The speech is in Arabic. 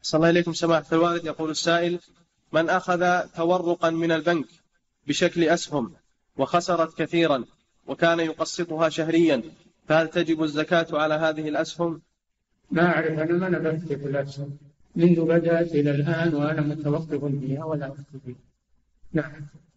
صلى الله عليكم سماحة الوالد. يقول السائل: من أخذ تورقا من البنك بشكل أسهم وخسرت كثيرا وكان يقسطها شهريا، فهل تجب الزكاة على هذه الأسهم؟ ما أعرف، أنا ما نبهت في الأسهم منذ بدأت إلى الآن وأنا متوقف فيها ولا أفتي فيها. نعم.